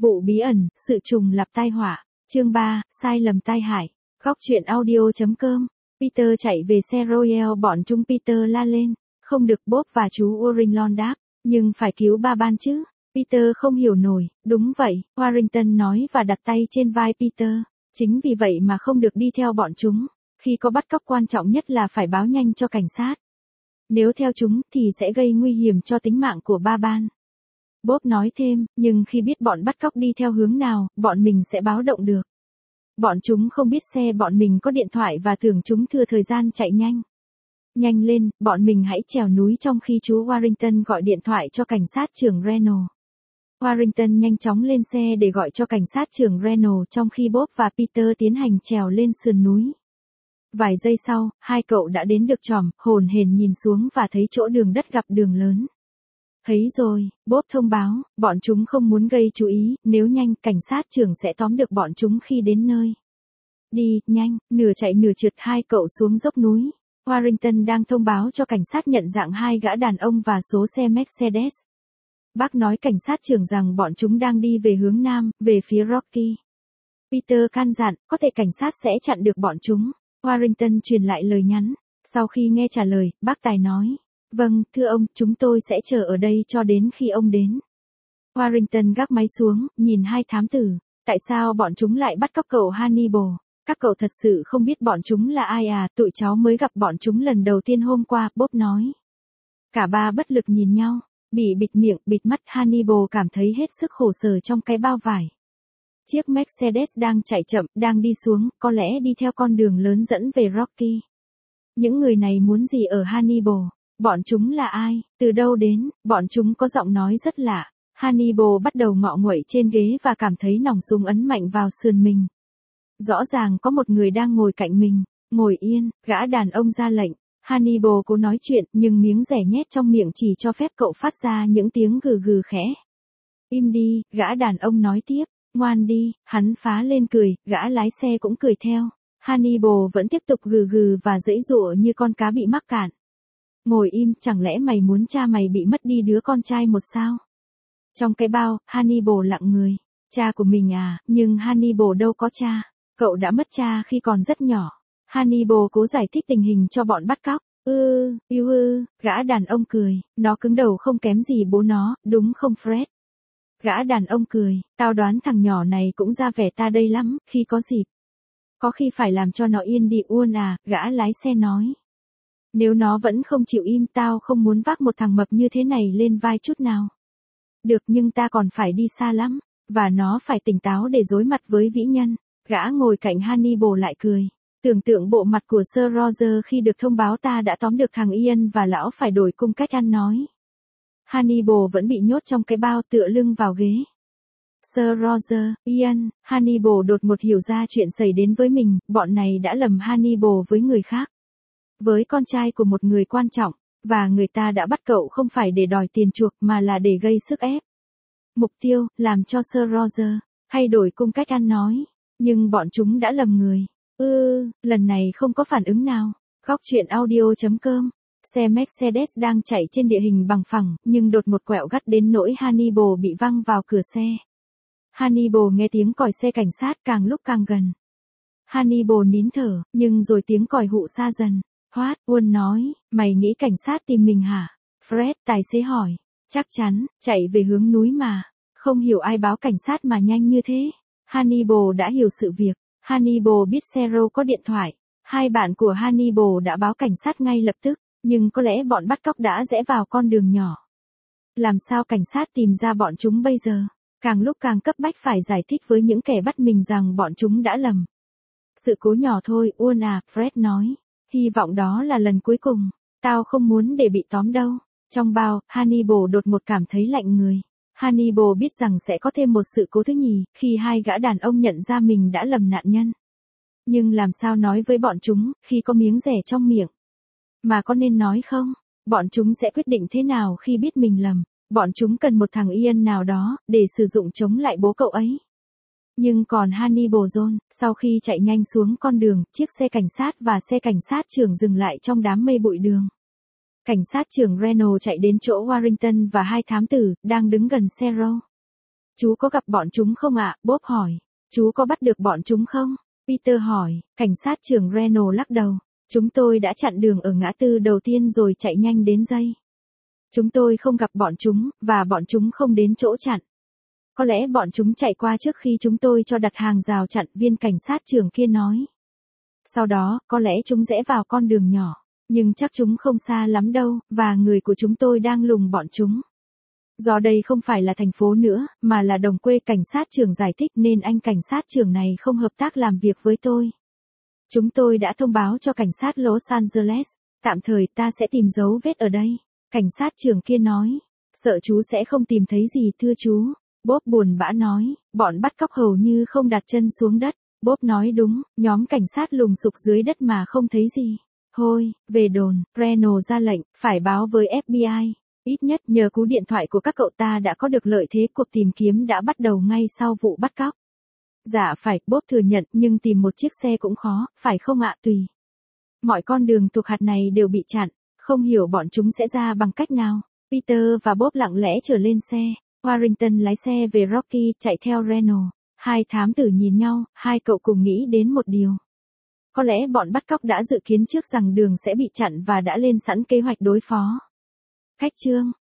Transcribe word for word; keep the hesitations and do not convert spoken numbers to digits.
Vụ bí ẩn, sự trùng lặp tai họa. Chương ba, sai lầm tai hại. Góc truyện audio.com. Peter chạy về xe Royal, bọn chúng Peter la lên. Không được Bob và chú Warrington đáp. Nhưng phải cứu ba ban chứ. Peter không hiểu nổi. Đúng vậy, Warrington nói và đặt tay trên vai Peter. Chính vì vậy mà không được đi theo bọn chúng. Khi có bắt cóc quan trọng nhất là phải báo nhanh cho cảnh sát. Nếu theo chúng thì sẽ gây nguy hiểm cho tính mạng của ba ban. Bob nói thêm, nhưng khi biết bọn bắt cóc đi theo hướng nào, bọn mình sẽ báo động được. Bọn chúng không biết xe bọn mình có điện thoại và thường chúng thừa thời gian chạy nhanh. Nhanh lên, bọn mình hãy trèo núi trong khi chú Warrington gọi điện thoại cho cảnh sát trưởng Reynolds. Warrington nhanh chóng lên xe để gọi cho cảnh sát trưởng Reynolds trong khi Bob và Peter tiến hành trèo lên sườn núi. Vài giây sau, hai cậu đã đến được chòm, hồn hển nhìn xuống và thấy chỗ đường đất gặp đường lớn. Thấy rồi, Bob thông báo, bọn chúng không muốn gây chú ý, nếu nhanh, cảnh sát trưởng sẽ tóm được bọn chúng khi đến nơi. Đi, nhanh, nửa chạy nửa trượt hai cậu xuống dốc núi. Warrington đang thông báo cho cảnh sát nhận dạng hai gã đàn ông và số xe Mercedes. Bác nói cảnh sát trưởng rằng bọn chúng đang đi về hướng nam, về phía Rocky. Peter can dặn, có thể cảnh sát sẽ chặn được bọn chúng. Warrington truyền lại lời nhắn. Sau khi nghe trả lời, bác tài nói. Vâng, thưa ông, chúng tôi sẽ chờ ở đây cho đến khi ông đến. Warrington gác máy xuống, nhìn hai thám tử. Tại sao bọn chúng lại bắt cóc cậu Hannibal? Các cậu thật sự không biết bọn chúng là ai à, tụi cháu mới gặp bọn chúng lần đầu tiên hôm qua, Bob nói. Cả ba bất lực nhìn nhau, bị bịt miệng, bịt mắt. Hannibal cảm thấy hết sức khổ sở trong cái bao vải. Chiếc Mercedes đang chạy chậm, đang đi xuống, có lẽ đi theo con đường lớn dẫn về Rocky. Những người này muốn gì ở Hannibal? Bọn chúng là ai? Từ đâu đến? Bọn chúng có giọng nói rất lạ. Hannibal bắt đầu ngọ nguậy trên ghế và cảm thấy nòng súng ấn mạnh vào sườn mình. Rõ ràng có một người đang ngồi cạnh mình. Ngồi yên, gã đàn ông ra lệnh. Hannibal cố nói chuyện, nhưng miếng dẻ nhét trong miệng chỉ cho phép cậu phát ra những tiếng gừ gừ khẽ. Im đi, gã đàn ông nói tiếp. Ngoan đi, hắn phá lên cười, gã lái xe cũng cười theo. Hannibal vẫn tiếp tục gừ gừ và giãy giụa như con cá bị mắc cạn. Ngồi im, chẳng lẽ mày muốn cha mày bị mất đi đứa con trai một sao? Trong cái bao, Hannibal lặng người. Cha của mình à, nhưng Hannibal đâu có cha. Cậu đã mất cha khi còn rất nhỏ. Hannibal cố giải thích tình hình cho bọn bắt cóc. Ư, yêu ư, gã đàn ông cười. Nó cứng đầu không kém gì bố nó, đúng không Fred? Gã đàn ông cười, tao đoán thằng nhỏ này cũng ra vẻ ta đây lắm, khi có dịp. Có khi phải làm cho nó yên đi Uôn à, gã lái xe nói. Nếu nó vẫn không chịu im tao không muốn vác một thằng mập như thế này lên vai chút nào. Được nhưng ta còn phải đi xa lắm, và nó phải tỉnh táo để đối mặt với vĩ nhân. Gã ngồi cạnh Hannibal lại cười. Tưởng tượng bộ mặt của Sir Roger khi được thông báo ta đã tóm được thằng Ian và lão phải đổi cung cách ăn nói. Hannibal vẫn bị nhốt trong cái bao tựa lưng vào ghế. Sir Roger, Ian, Hannibal đột ngột hiểu ra chuyện xảy đến với mình, bọn này đã lầm Hannibal với người khác. Với con trai của một người quan trọng, và người ta đã bắt cậu không phải để đòi tiền chuộc mà là để gây sức ép. Mục tiêu, làm cho Sir Roger, thay đổi cung cách ăn nói. Nhưng bọn chúng đã lầm người. Ư, lần này không có phản ứng nào. Góc truyện audio.com. Xe Mercedes đang chạy trên địa hình bằng phẳng, nhưng đột một quẹo gắt đến nỗi Hannibal bị văng vào cửa xe. Hannibal nghe tiếng còi xe cảnh sát càng lúc càng gần. Hannibal nín thở, nhưng rồi tiếng còi hụ xa dần. What? Uôn nói, mày nghĩ cảnh sát tìm mình hả? Fred, tài xế hỏi. Chắc chắn, chạy về hướng núi mà. Không hiểu ai báo cảnh sát mà nhanh như thế. Hannibal đã hiểu sự việc. Hannibal biết Sero có điện thoại. Hai bạn của Hannibal đã báo cảnh sát ngay lập tức. Nhưng có lẽ bọn bắt cóc đã rẽ vào con đường nhỏ. Làm sao cảnh sát tìm ra bọn chúng bây giờ? Càng lúc càng cấp bách phải giải thích với những kẻ bắt mình rằng bọn chúng đã lầm. Sự cố nhỏ thôi, Uôn à, Fred nói. Hy vọng đó là lần cuối cùng. Tao không muốn để bị tóm đâu. Trong bao, Hannibal đột ngột cảm thấy lạnh người. Hannibal biết rằng sẽ có thêm một sự cố thứ nhì, khi hai gã đàn ông nhận ra mình đã lầm nạn nhân. Nhưng làm sao nói với bọn chúng, khi có miếng dẻ trong miệng? Mà có nên nói không? Bọn chúng sẽ quyết định thế nào khi biết mình lầm? Bọn chúng cần một thằng Ian nào đó, để sử dụng chống lại bố cậu ấy. Nhưng còn Hannibal John, sau khi chạy nhanh xuống con đường, chiếc xe cảnh sát và xe cảnh sát trưởng dừng lại trong đám mây bụi đường. Cảnh sát trưởng Reynolds chạy đến chỗ Warrington và hai thám tử, đang đứng gần xe Row. Chú có gặp bọn chúng không ạ? Bob hỏi. Chú có bắt được bọn chúng không? Peter hỏi. Cảnh sát trưởng Reno lắc đầu. Chúng tôi đã chặn đường ở ngã tư đầu tiên rồi chạy nhanh đến dây. Chúng tôi không gặp bọn chúng, và bọn chúng không đến chỗ chặn. Có lẽ bọn chúng chạy qua trước khi chúng tôi cho đặt hàng rào chặn, viên cảnh sát trưởng kia nói. Sau đó, có lẽ chúng rẽ vào con đường nhỏ, nhưng chắc chúng không xa lắm đâu, và người của chúng tôi đang lùng bọn chúng. Do đây không phải là thành phố nữa, mà là đồng quê, cảnh sát trưởng giải thích, nên anh cảnh sát trưởng này không hợp tác làm việc với tôi. Chúng tôi đã thông báo cho cảnh sát Los Angeles, tạm thời ta sẽ tìm dấu vết ở đây. Cảnh sát trưởng kia nói, sợ chú sẽ không tìm thấy gì thưa chú. Bob buồn bã nói, bọn bắt cóc hầu như không đặt chân xuống đất. Bob nói đúng, nhóm cảnh sát lùng sục dưới đất mà không thấy gì. Thôi, về đồn, Reno ra lệnh, phải báo với ép bê i. Ít nhất nhờ cú điện thoại của các cậu ta đã có được lợi thế, cuộc tìm kiếm đã bắt đầu ngay sau vụ bắt cóc. Dạ phải, Bob thừa nhận, nhưng tìm một chiếc xe cũng khó, phải không ạ? Tùy. Mọi con đường thuộc hạt này đều bị chặn, không hiểu bọn chúng sẽ ra bằng cách nào. Peter và Bob lặng lẽ trở lên xe. Warrington lái xe về Rocky, chạy theo Reno. Hai thám tử nhìn nhau, hai cậu cùng nghĩ đến một điều. Có lẽ bọn bắt cóc đã dự kiến trước rằng đường sẽ bị chặn và đã lên sẵn kế hoạch đối phó. Khách chương